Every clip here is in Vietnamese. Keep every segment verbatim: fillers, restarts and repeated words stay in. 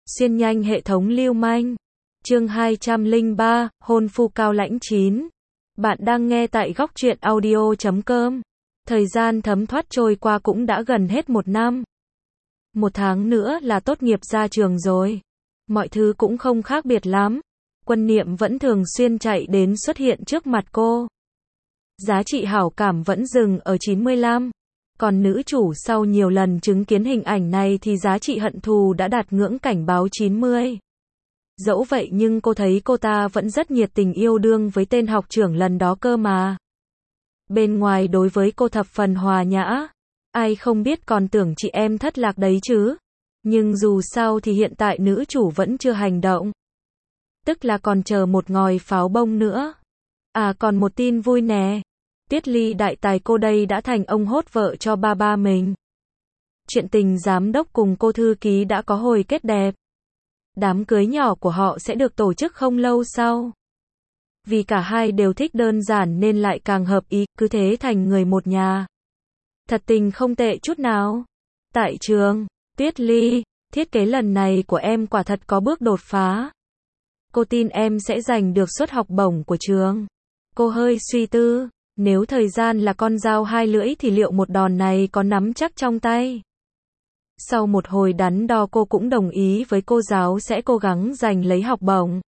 Xuyên nhanh hệ thống lưu manh. Chương hai trăm lẻ ba, hôn phu cao lãnh chín. Bạn đang nghe tại góc truyện audio chấm com. Thời gian thấm thoát trôi qua cũng đã gần hết một năm. Một tháng nữa là tốt nghiệp ra trường rồi. Mọi thứ cũng không khác biệt lắm. Quân Niệm vẫn thường xuyên chạy đến xuất hiện trước mặt cô. Giá trị hảo cảm vẫn dừng ở chín mươi lăm. Còn nữ chủ sau nhiều lần chứng kiến hình ảnh này thì giá trị hận thù đã đạt ngưỡng cảnh báo chín mươi. Dẫu vậy nhưng cô thấy cô ta vẫn rất nhiệt tình yêu đương với tên học trưởng lần đó cơ mà. Bên ngoài đối với cô thập phần hòa nhã. Ai không biết còn tưởng chị em thất lạc đấy chứ. Nhưng dù sao thì hiện tại nữ chủ vẫn chưa hành động. Tức là còn chờ một ngòi pháo bông nữa. À còn một tin vui nè. Tiết Ly đại tài cô đây đã thành ông hốt vợ cho ba ba mình. Chuyện tình giám đốc cùng cô thư ký đã có hồi kết đẹp. Đám cưới nhỏ của họ sẽ được tổ chức không lâu sau. Vì cả hai đều thích đơn giản nên lại càng hợp ý, cứ thế thành người một nhà. Thật tình không tệ chút nào. Tại trường, Tiết Ly, thiết kế lần này của em quả thật có bước đột phá. Cô tin em sẽ giành được suất học bổng của trường. Cô hơi suy tư. Nếu thời gian là con dao hai lưỡi thì liệu một đòn này có nắm chắc trong tay? Sau một hồi đắn đo cô cũng đồng ý với cô giáo sẽ cố gắng giành lấy học bổng.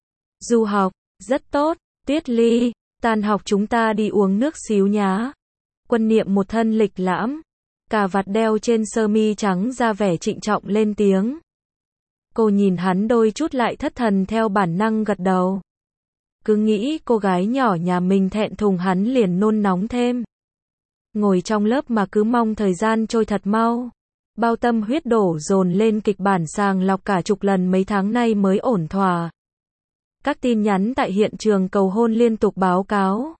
Du học, rất tốt, Tiết Ly, tan học chúng ta đi uống nước xíu nhá. Quân Niệm một thân lịch lãm, cà vạt đeo trên sơ mi trắng ra vẻ trịnh trọng lên tiếng. Cô nhìn hắn đôi chút lại thất thần theo bản năng gật đầu. Cứ nghĩ cô gái nhỏ nhà mình thẹn thùng hắn liền nôn nóng thêm. Ngồi trong lớp mà cứ mong thời gian trôi thật mau. Bao tâm huyết đổ dồn lên kịch bản sàng lọc cả chục lần mấy tháng nay mới ổn thỏa. Các tin nhắn tại hiện trường cầu hôn liên tục báo cáo.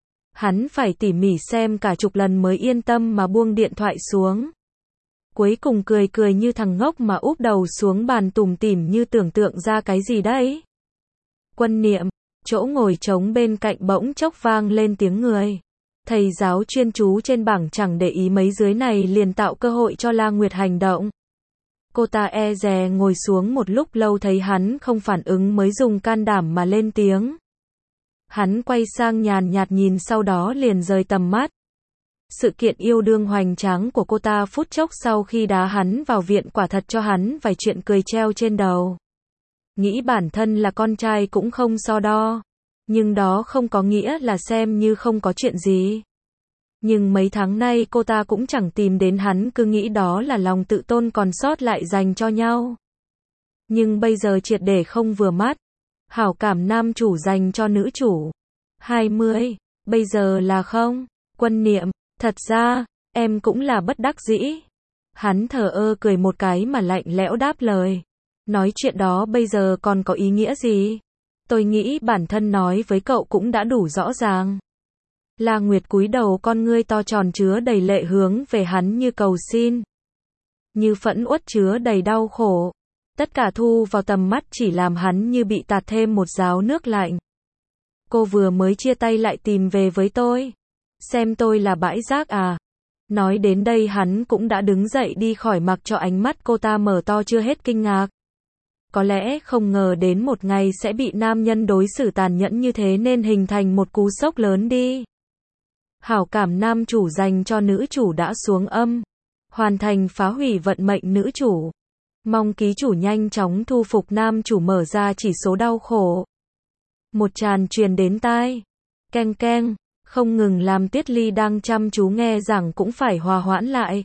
Hắn phải tỉ mỉ xem cả chục lần mới yên tâm mà buông điện thoại xuống. Cuối cùng cười cười như thằng ngốc mà úp đầu xuống bàn tủm tỉm như tưởng tượng ra cái gì đấy. Quân Niệm. Chỗ ngồi trống bên cạnh bỗng chốc vang lên tiếng người. Thầy giáo chuyên chú trên bảng chẳng để ý mấy dưới này liền tạo cơ hội cho La Nguyệt hành động. Cô ta e dè ngồi xuống một lúc lâu thấy hắn không phản ứng mới dùng can đảm mà lên tiếng. Hắn quay sang nhàn nhạt nhìn sau đó liền rời tầm mắt. Sự kiện yêu đương hoành tráng của cô ta phút chốc sau khi đá hắn vào viện quả thật cho hắn vài chuyện cười treo trên đầu. Nghĩ bản thân là con trai cũng không so đo. Nhưng đó không có nghĩa là xem như không có chuyện gì. Nhưng mấy tháng nay cô ta cũng chẳng tìm đến hắn cứ nghĩ đó là lòng tự tôn còn sót lại dành cho nhau. Nhưng bây giờ triệt để không vừa mắt. Hảo cảm nam chủ dành cho nữ chủ. hai mươi, bây giờ là không. Quân Niệm, thật ra, em cũng là bất đắc dĩ. Hắn thờ ơ cười một cái mà lạnh lẽo đáp lời. Nói chuyện đó bây giờ còn có ý nghĩa gì? Tôi nghĩ bản thân nói với cậu cũng đã đủ rõ ràng. La Nguyệt cúi đầu con ngươi to tròn chứa đầy lệ hướng về hắn như cầu xin. Như phẫn uất chứa đầy đau khổ. Tất cả thu vào tầm mắt chỉ làm hắn như bị tạt thêm một gáo nước lạnh. Cô vừa mới chia tay lại tìm về với tôi. Xem tôi là bãi rác à? Nói đến đây hắn cũng đã đứng dậy đi khỏi mặc cho ánh mắt cô ta mở to chưa hết kinh ngạc. Có lẽ không ngờ đến một ngày sẽ bị nam nhân đối xử tàn nhẫn như thế nên hình thành một cú sốc lớn đi. Hảo cảm nam chủ dành cho nữ chủ đã xuống âm. Hoàn thành phá hủy vận mệnh nữ chủ. Mong ký chủ nhanh chóng thu phục nam chủ mở ra chỉ số đau khổ. Một tràn truyền đến tai. Keng keng, không ngừng làm Tiết Ly đang chăm chú nghe rằng cũng phải hòa hoãn lại.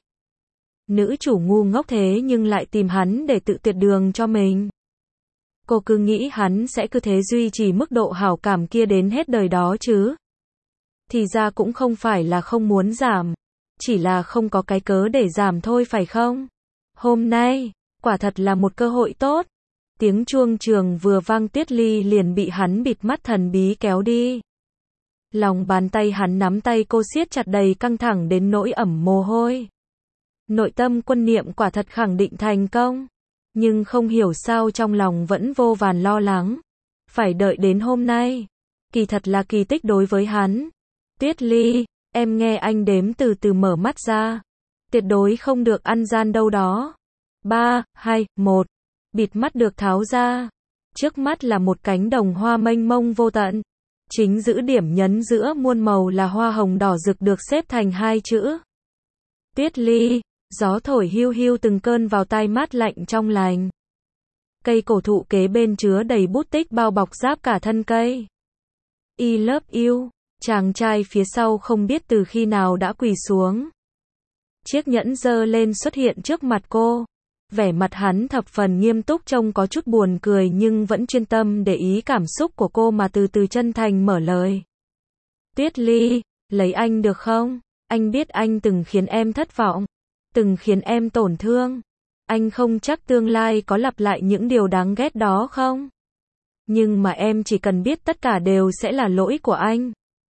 Nữ chủ ngu ngốc thế nhưng lại tìm hắn để tự tuyệt đường cho mình. Cô cứ nghĩ hắn sẽ cứ thế duy trì mức độ hảo cảm kia đến hết đời đó chứ. Thì ra cũng không phải là không muốn giảm. Chỉ là không có cái cớ để giảm thôi phải không? Hôm nay, quả thật là một cơ hội tốt. Tiếng chuông trường vừa vang Tiết Ly liền bị hắn bịt mắt thần bí kéo đi. Lòng bàn tay hắn nắm tay cô siết chặt đầy căng thẳng đến nỗi ẩm mồ hôi. Nội tâm Quân Niệm quả thật khẳng định thành công. Nhưng không hiểu sao trong lòng vẫn vô vàn lo lắng. Phải đợi đến hôm nay. Kỳ thật là kỳ tích đối với hắn. Tiết Ly, em nghe anh đếm từ từ mở mắt ra. Tuyệt đối không được ăn gian đâu đó. ba, hai, một. Bịt mắt được tháo ra. Trước mắt là một cánh đồng hoa mênh mông vô tận. Chính giữa điểm nhấn giữa muôn màu là hoa hồng đỏ rực được xếp thành hai chữ. Tuyết Ly. Gió thổi hiu hiu từng cơn vào tai mát lạnh trong lành. Cây cổ thụ kế bên chứa đầy bút tích bao bọc giáp cả thân cây. I love you. Chàng trai phía sau không biết từ khi nào đã quỳ xuống. Chiếc nhẫn giơ lên xuất hiện trước mặt cô. Vẻ mặt hắn thập phần nghiêm túc trông có chút buồn cười nhưng vẫn chuyên tâm để ý cảm xúc của cô mà từ từ chân thành mở lời. Tuyết Ly, lấy anh được không? Anh biết anh từng khiến em thất vọng, từng khiến em tổn thương. Anh không chắc tương lai có lặp lại những điều đáng ghét đó không? Nhưng mà em chỉ cần biết tất cả đều sẽ là lỗi của anh.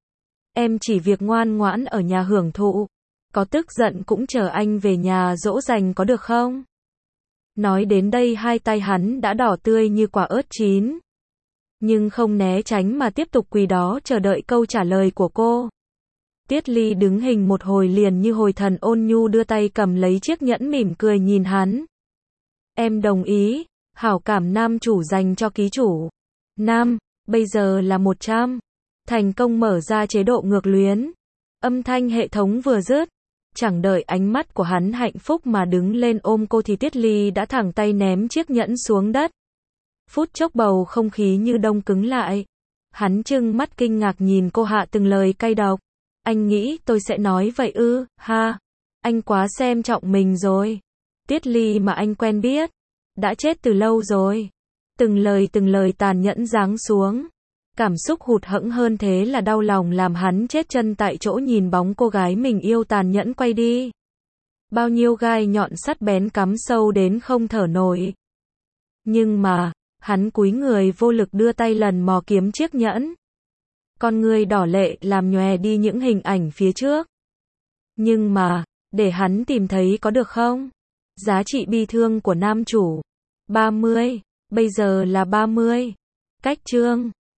Em chỉ việc ngoan ngoãn ở nhà hưởng thụ. Có tức giận cũng chờ anh về nhà dỗ dành có được không? Nói đến đây hai tay hắn đã đỏ tươi như quả ớt chín. Nhưng không né tránh mà tiếp tục quỳ đó chờ đợi câu trả lời của cô. Tuyết Ly đứng hình một hồi liền như hồi thần ôn nhu đưa tay cầm lấy chiếc nhẫn mỉm cười nhìn hắn. Em đồng ý, hảo cảm nam chủ dành cho ký chủ. Nam, bây giờ là một trăm. Thành công mở ra chế độ ngược luyến. Âm thanh hệ thống vừa dứt. Chẳng đợi ánh mắt của hắn hạnh phúc mà đứng lên ôm cô thì Tuyết Ly đã thẳng tay ném chiếc nhẫn xuống đất. Phút chốc bầu không khí như đông cứng lại. Hắn trừng mắt kinh ngạc nhìn cô hạ từng lời cay độc. Anh nghĩ tôi sẽ nói vậy ư, ha. Anh quá xem trọng mình rồi. Tuyết Ly mà anh quen biết. Đã chết từ lâu rồi. Từng lời từng lời tàn nhẫn giáng xuống. Cảm xúc hụt hẫng hơn thế là đau lòng làm hắn chết chân tại chỗ nhìn bóng cô gái mình yêu tàn nhẫn quay đi. Bao nhiêu gai nhọn sắt bén cắm sâu đến không thở nổi. Nhưng mà, hắn cúi người vô lực đưa tay lần mò kiếm chiếc nhẫn. Con người đỏ lệ làm nhòe đi những hình ảnh phía trước. Nhưng mà, để hắn tìm thấy có được không? Giá trị bi thương của nam chủ. ba mươi. Bây giờ là ba mươi. Cách chương.